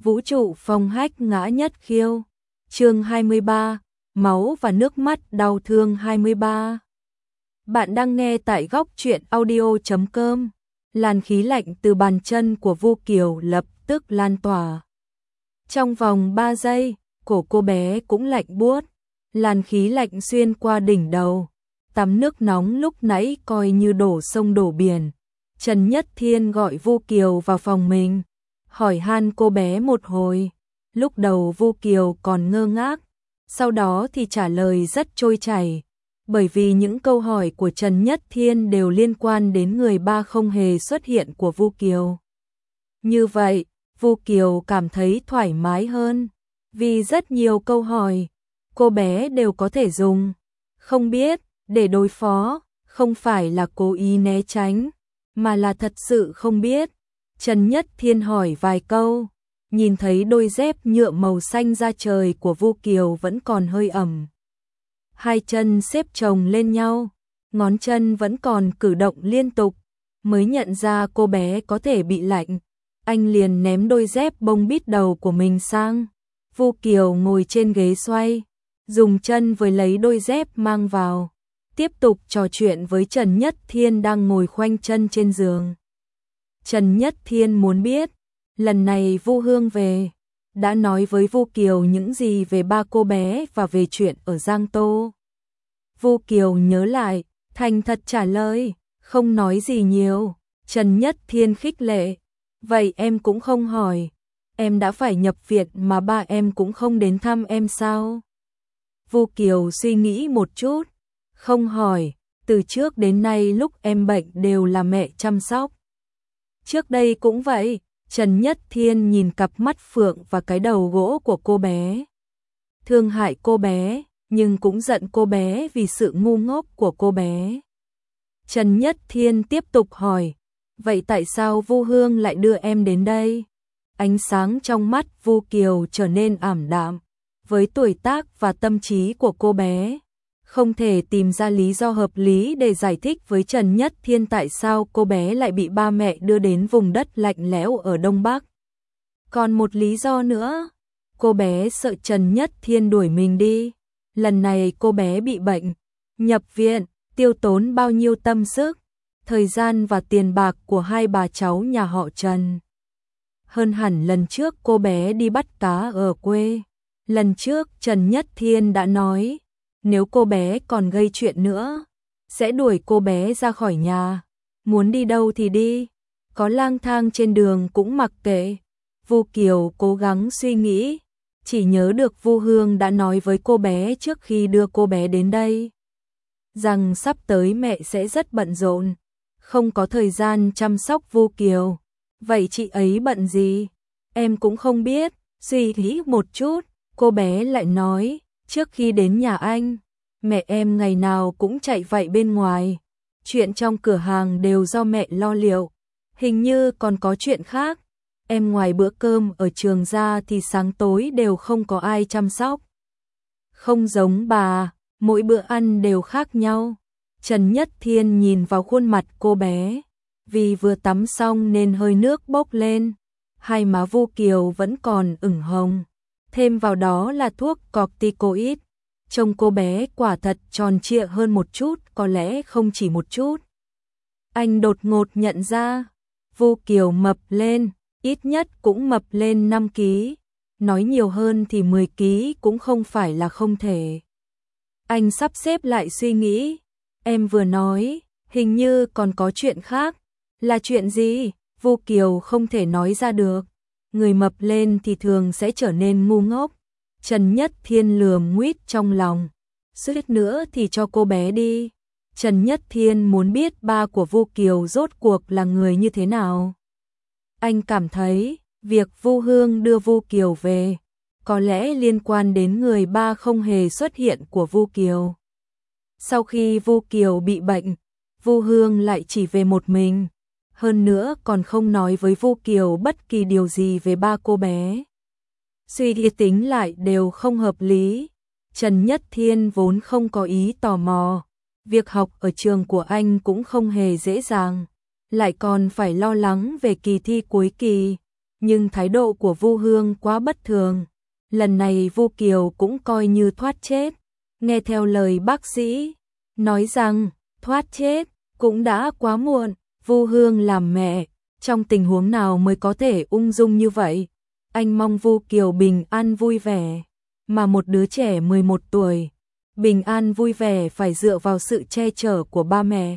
Vũ trụ phong hách ngã nhất khiêu. Chương 23, máu và nước mắt đau thương 23. Bạn đang nghe tại góc truyện audio.com. Làn khí lạnh từ bàn chân của Vu Kiều lập tức lan tỏa. Trong vòng 3 giây, cổ cô bé cũng lạnh buốt. Làn khí lạnh xuyên qua đỉnh đầu. Tắm nước nóng lúc nãy coi như đổ sông đổ biển. Trần Nhất Thiên gọi Vu Kiều vào phòng mình, hỏi han cô bé một hồi. Lúc đầu Vu Kiều còn ngơ ngác, sau đó thì trả lời rất trôi chảy, bởi vì những câu hỏi của Trần Nhất Thiên đều liên quan đến người ba không hề xuất hiện của Vu Kiều. Như vậy, Vu Kiều cảm thấy thoải mái hơn, vì rất nhiều câu hỏi cô bé đều có thể dùng không biết để đối phó, không phải là cố ý né tránh, mà là thật sự không biết. Trần Nhất Thiên hỏi vài câu, nhìn thấy đôi dép nhựa màu xanh da trời của Vu Kiều vẫn còn hơi ẩm. Hai chân xếp chồng lên nhau, ngón chân vẫn còn cử động liên tục, mới nhận ra cô bé có thể bị lạnh. Anh liền ném đôi dép bông bít đầu của mình sang. Vu Kiều ngồi trên ghế xoay, dùng chân với lấy đôi dép mang vào, tiếp tục trò chuyện với Trần Nhất Thiên đang ngồi khoanh chân trên giường. Trần Nhất Thiên muốn biết, lần này Vu Hương về, đã nói với Vu Kiều những gì về ba cô bé và về chuyện ở Giang Tô. Vu Kiều nhớ lại, thành thật trả lời, không nói gì nhiều. Trần Nhất Thiên khích lệ, vậy em cũng không hỏi, em đã phải nhập viện mà ba em cũng không đến thăm em sao? Vu Kiều suy nghĩ một chút, không hỏi, từ trước đến nay lúc em bệnh đều là mẹ chăm sóc. Trước đây cũng vậy. Trần Nhất Thiên nhìn cặp mắt phượng và cái đầu gỗ của cô bé. Thương hại cô bé, nhưng cũng giận cô bé vì sự ngu ngốc của cô bé. Trần Nhất Thiên tiếp tục hỏi, vậy tại sao Vu Hương lại đưa em đến đây? Ánh sáng trong mắt Vu Kiều trở nên ảm đạm. Với tuổi tác và tâm trí của cô bé, không thể tìm ra lý do hợp lý để giải thích với Trần Nhất Thiên tại sao cô bé lại bị ba mẹ đưa đến vùng đất lạnh lẽo ở Đông Bắc. Còn một lý do nữa, cô bé sợ Trần Nhất Thiên đuổi mình đi. Lần này cô bé bị bệnh, nhập viện, tiêu tốn bao nhiêu tâm sức, thời gian và tiền bạc của hai bà cháu nhà họ Trần. Hơn hẳn lần trước cô bé đi bắt cá ở quê. Lần trước Trần Nhất Thiên đã nói, nếu cô bé còn gây chuyện nữa, sẽ đuổi cô bé ra khỏi nhà, muốn đi đâu thì đi, có lang thang trên đường cũng mặc kệ. Vu Kiều cố gắng suy nghĩ, chỉ nhớ được Vu Hương đã nói với cô bé trước khi đưa cô bé đến đây, rằng sắp tới mẹ sẽ rất bận rộn, không có thời gian chăm sóc Vu Kiều. Vậy chị ấy bận gì? Em cũng không biết. Suy nghĩ một chút, cô bé lại nói, trước khi đến nhà anh, mẹ em ngày nào cũng chạy vạy bên ngoài. Chuyện trong cửa hàng đều do mẹ lo liệu. Hình như còn có chuyện khác. Em ngoài bữa cơm ở trường ra thì sáng tối đều không có ai chăm sóc. Không giống bà, mỗi bữa ăn đều khác nhau. Trần Nhất Thiên nhìn vào khuôn mặt cô bé. Vì vừa tắm xong nên hơi nước bốc lên. Hai má Vu Kiều vẫn còn ửng hồng. Thêm vào đó là thuốc corticoid. Trông cô bé quả thật tròn trịa hơn một chút, có lẽ không chỉ một chút. Anh đột ngột nhận ra, Vu Kiều mập lên, ít nhất cũng mập lên 5 ký. Nói nhiều hơn thì 10 ký cũng không phải là không thể. Anh sắp xếp lại suy nghĩ. Em vừa nói, hình như còn có chuyện khác. Là chuyện gì? Vu Kiều không thể nói ra được. Người mập lên thì thường sẽ trở nên ngu ngốc. Trần Nhất Thiên lườm nguýt trong lòng. Suýt nữa thì cho cô bé đi. Trần Nhất Thiên muốn biết ba của Vu Kiều rốt cuộc là người như thế nào. Anh cảm thấy, việc Vu Hương đưa Vu Kiều về, có lẽ liên quan đến người ba không hề xuất hiện của Vu Kiều. Sau khi Vu Kiều bị bệnh, Vu Hương lại chỉ về một mình. Hơn nữa còn không nói với Vu Kiều bất kỳ điều gì về ba cô bé. Suy đi tính lại đều không hợp lý. Trần Nhất Thiên vốn không có ý tò mò. Việc học ở trường của anh cũng không hề dễ dàng. Lại còn phải lo lắng về kỳ thi cuối kỳ. nhưng thái độ của Vu Hương quá bất thường. Lần này Vu Kiều cũng coi như thoát chết, nghe theo lời bác sĩ, nói rằng thoát chết cũng đã quá muộn. Vu Hương làm mẹ, trong tình huống nào mới có thể ung dung như vậy? Anh mong Vu Kiều bình an vui vẻ, mà một đứa trẻ 11 tuổi, bình an vui vẻ phải dựa vào sự che chở của ba mẹ.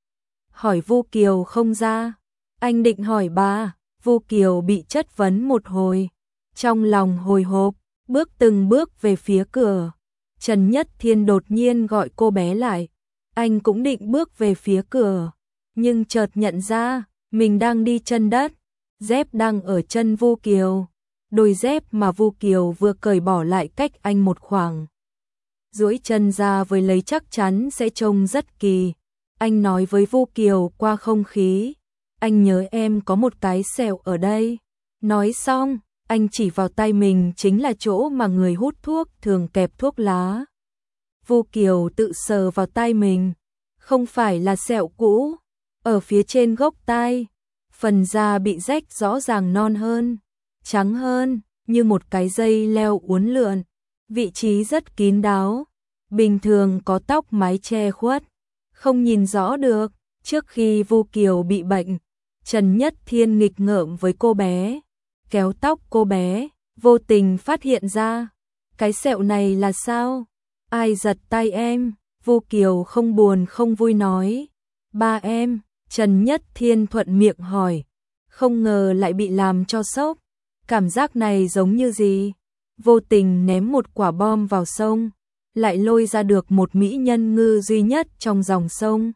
Hỏi Vu Kiều không ra, anh định hỏi ba. Vu Kiều bị chất vấn một hồi, trong lòng hồi hộp, bước từng bước về phía cửa. Trần Nhất Thiên đột nhiên gọi cô bé lại, anh cũng định bước về phía cửa, nhưng chợt nhận ra mình đang đi chân đất, dép đang ở chân Vu Kiều, đôi dép mà Vu Kiều vừa cởi bỏ lại cách anh một khoảng. Duỗi chân ra với lấy chắc chắn sẽ trông rất kỳ. Anh nói với Vu Kiều qua không khí, anh nhớ em có một cái sẹo ở đây. Nói xong, anh chỉ vào tay mình, chính là chỗ mà người hút thuốc thường kẹp thuốc lá. Vu Kiều tự sờ vào tay mình, không phải là sẹo cũ, ở phía trên gốc tai, phần da bị rách rõ ràng non hơn, trắng hơn, như một cái dây leo uốn lượn, vị trí rất kín đáo, bình thường có tóc mái che khuất, không nhìn rõ được. Trước khi Vu Kiều bị bệnh, Trần Nhất Thiên nghịch ngợm với cô bé, kéo tóc cô bé, vô tình phát hiện ra, cái sẹo này là sao? Ai giật tay em? Vu Kiều không buồn không vui nói, ba em. Trần Nhất Thiên thuận miệng hỏi, không ngờ lại bị làm cho sốc, cảm giác này giống như gì? Vô tình ném một quả bom vào sông, lại lôi ra được một mỹ nhân ngư duy nhất trong dòng sông.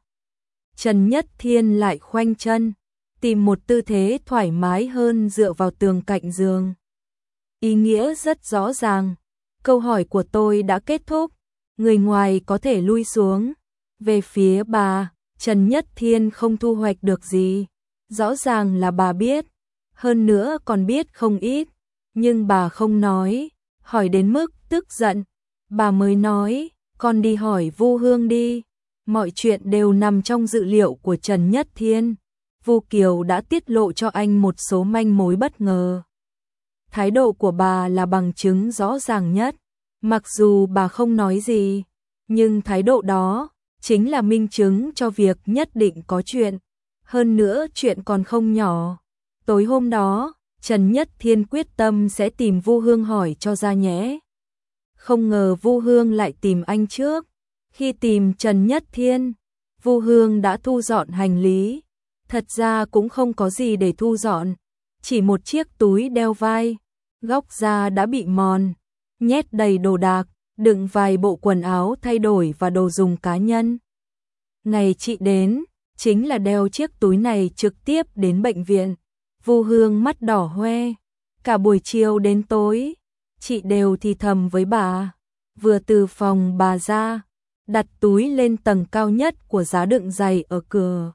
Trần Nhất Thiên lại khoanh chân, tìm một tư thế thoải mái hơn dựa vào tường cạnh giường. Ý nghĩa rất rõ ràng, câu hỏi của tôi đã kết thúc, người ngoài có thể lui xuống. Về phía bà, Trần Nhất Thiên không thu hoạch được gì, rõ ràng là bà biết, hơn nữa còn biết không ít, nhưng bà không nói, hỏi đến mức tức giận, bà mới nói, con đi hỏi Vu Hương đi. Mọi chuyện đều nằm trong dự liệu của Trần Nhất Thiên. Vu Kiều đã tiết lộ cho anh một số manh mối bất ngờ. Thái độ của bà là bằng chứng rõ ràng nhất. Mặc dù bà không nói gì, nhưng thái độ đó chính là minh chứng cho việc nhất định có chuyện. Hơn nữa chuyện còn không nhỏ. Tối hôm đó, Trần Nhất Thiên quyết tâm sẽ tìm Vu Hương hỏi cho ra nhẽ. Không ngờ Vu Hương lại tìm anh trước. Khi tìm Trần Nhất Thiên, Vu Hương đã thu dọn hành lý. Thật ra cũng không có gì để thu dọn, chỉ một chiếc túi đeo vai, góc da đã bị mòn, nhét đầy đồ đạc, đựng vài bộ quần áo thay đổi và đồ dùng cá nhân. Ngày chị đến, chính là đeo chiếc túi này trực tiếp đến bệnh viện. Vu Hương mắt đỏ hoe, cả buổi chiều đến tối, chị đều thì thầm với bà. Vừa từ phòng bà ra, đặt túi lên tầng cao nhất của giá đựng giày ở cửa.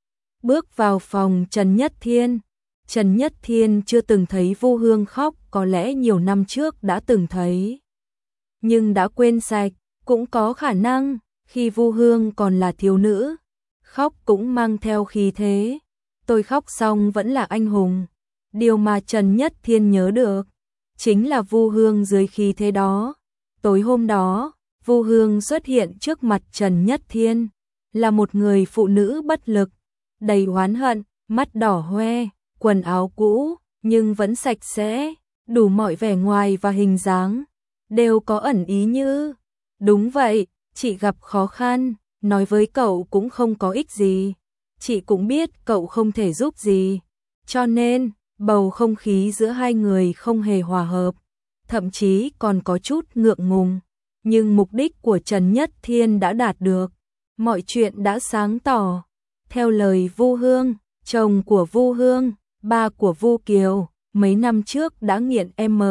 Bước vào phòng Trần Nhất Thiên. Trần Nhất Thiên chưa từng thấy Vu Hương khóc, có lẽ nhiều năm trước đã từng thấy, nhưng đã quên sạch. Cũng có khả năng khi Vu Hương còn là thiếu nữ, khóc cũng mang theo khí thế. Tôi khóc xong vẫn là anh hùng. Điều mà Trần Nhất Thiên nhớ được chính là Vu Hương dưới khí thế đó. Tối hôm đó, Vu Hương xuất hiện trước mặt Trần Nhất Thiên, là một người phụ nữ bất lực, đầy oán hận, mắt đỏ hoe, quần áo cũ, nhưng vẫn sạch sẽ, đủ mọi vẻ ngoài và hình dáng, đều có ẩn ý như, đúng vậy, chị gặp khó khăn, nói với cậu cũng không có ích gì, chị cũng biết cậu không thể giúp gì, cho nên, bầu không khí giữa hai người không hề hòa hợp, thậm chí còn có chút ngượng ngùng. Nhưng mục đích của Trần Nhất Thiên đã đạt được, mọi chuyện đã sáng tỏ. Theo lời Vu Hương, chồng của Vu Hương, ba của Vu Kiều, mấy năm trước đã nghiện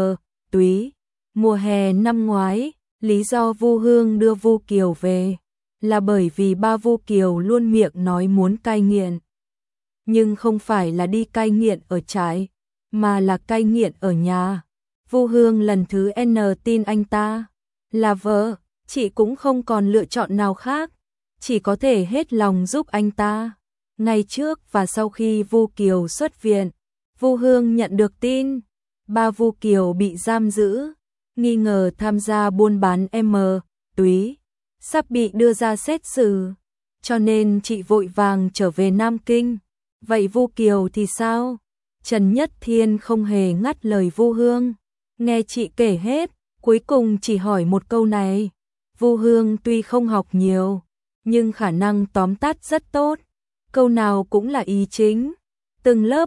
túy. Mùa hè năm ngoái, lý do Vu Hương đưa Vu Kiều về là bởi vì ba Vu Kiều luôn miệng nói muốn cai nghiện. Nhưng không phải là đi cai nghiện ở trại, mà là cai nghiện ở nhà. Vu Hương lần thứ N tin anh ta là vợ, chị cũng không còn lựa chọn nào khác, chỉ có thể hết lòng giúp anh ta. Ngày trước và sau khi Vu Kiều xuất viện, Vu Hương nhận được tin, ba Vu Kiều bị giam giữ, nghi ngờ tham gia buôn bán túy, sắp bị đưa ra xét xử, cho nên chị vội vàng trở về Nam Kinh. Vậy Vu Kiều thì sao? Trần Nhất Thiên không hề ngắt lời Vu Hương, nghe chị kể hết, cuối cùng chỉ hỏi một câu này. Vu Hương tuy không học nhiều, nhưng khả năng tóm tắt rất tốt, câu nào cũng là ý chính, từng lớp,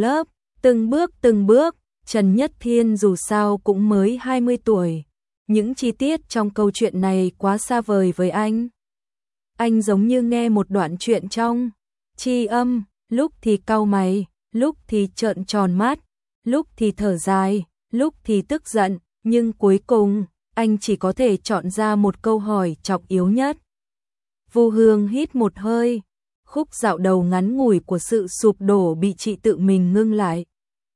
từng bước, Trần Nhất Thiên dù sao cũng mới 20 tuổi, những chi tiết trong câu chuyện này quá xa vời với anh. Anh giống như nghe một đoạn chuyện trong tri âm, lúc thì cau mày, lúc thì trợn tròn mắt, lúc thì thở dài, lúc thì tức giận, nhưng cuối cùng, anh chỉ có thể chọn ra một câu hỏi trọng yếu nhất. Vu Hương hít một hơi, khúc dạo đầu ngắn ngủi của sự sụp đổ bị chị tự mình ngưng lại.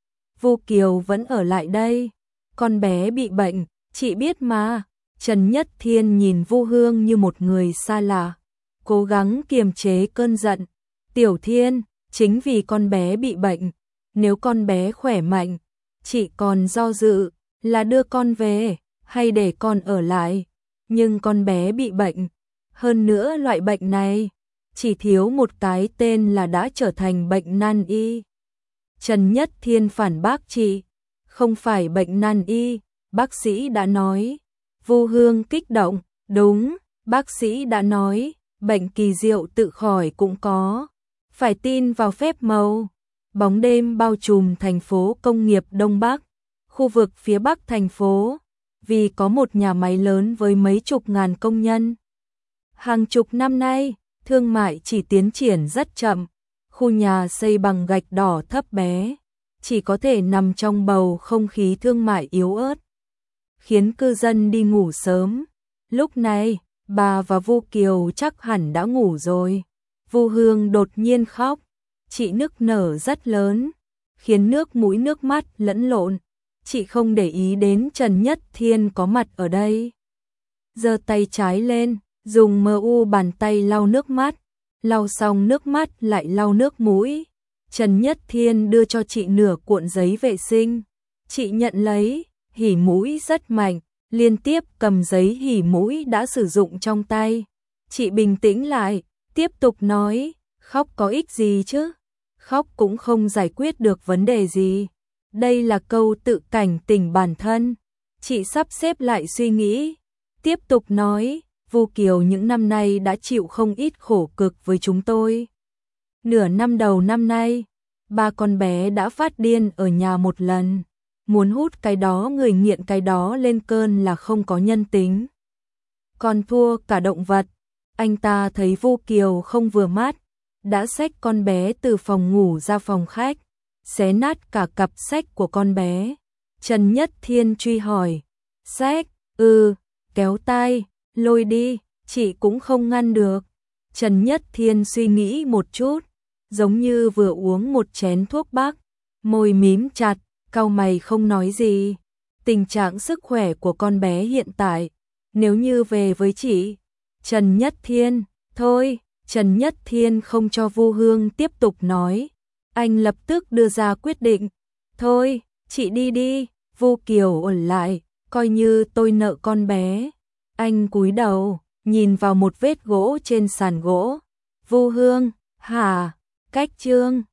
Vu Kiều vẫn ở lại đây, con bé bị bệnh, chị biết mà. Trần Nhất Thiên nhìn Vu Hương như một người xa lạ, cố gắng kiềm chế cơn giận. Tiểu Thiên, chính vì con bé bị bệnh, nếu con bé khỏe mạnh, chị còn do dự là đưa con về hay để con ở lại, nhưng con bé bị bệnh, hơn nữa loại bệnh này chỉ thiếu một cái tên là đã trở thành bệnh nan y. Trần Nhất Thiên phản bác chị, không phải bệnh nan y, bác sĩ đã nói. Vu Hương kích động, đúng, bác sĩ đã nói, bệnh kỳ diệu tự khỏi cũng có, phải tin vào phép màu. Bóng đêm bao trùm thành phố công nghiệp Đông Bắc, khu vực phía bắc thành phố, vì có một nhà máy lớn với mấy chục ngàn công nhân. Hàng chục năm nay, thương mại chỉ tiến triển rất chậm, khu nhà xây bằng gạch đỏ thấp bé, chỉ có thể nằm trong bầu không khí thương mại yếu ớt, khiến cư dân đi ngủ sớm. Lúc này, bà và Vu Kiều chắc hẳn đã ngủ rồi. Vu Hương đột nhiên khóc, chị nức nở rất lớn, khiến nước mũi nước mắt lẫn lộn. Chị không để ý đến Trần Nhất Thiên có mặt ở đây. Giơ tay trái lên, dùng bàn tay lau nước mắt, lau xong nước mắt lại lau nước mũi. Trần Nhất Thiên đưa cho chị nửa cuộn giấy vệ sinh. Chị nhận lấy, hỉ mũi rất mạnh, liên tiếp cầm giấy hỉ mũi đã sử dụng trong tay. Chị bình tĩnh lại, tiếp tục nói, khóc có ích gì chứ? Khóc cũng không giải quyết được vấn đề gì. Đây là câu tự cảnh tỉnh bản thân. Chị sắp xếp lại suy nghĩ, tiếp tục nói, Vu Kiều những năm nay đã chịu không ít khổ cực với chúng tôi. Nửa năm đầu năm nay, ba con bé đã phát điên ở nhà một lần, muốn hút cái đó người nghiện cái đó lên cơn là không có nhân tính. Còn thua cả động vật, anh ta thấy Vu Kiều không vừa mắt, đã xách con bé từ phòng ngủ ra phòng khách, xé nát cả cặp sách của con bé. Trần Nhất Thiên truy hỏi, xách, kéo tay, lôi đi, chị cũng không ngăn được. Trần Nhất Thiên suy nghĩ một chút, giống như vừa uống một chén thuốc bắc, môi mím chặt, cau mày không nói gì. Tình trạng sức khỏe của con bé hiện tại, nếu như về với chị, Trần Nhất Thiên, thôi, Trần Nhất Thiên không cho Vu Hương tiếp tục nói. Anh lập tức đưa ra quyết định, thôi, chị đi đi, Vu Kiều ở lại, coi như tôi nợ con bé. Anh cúi đầu, nhìn vào một vết gỗ trên sàn gỗ. Vu Hương, hả, cách chương.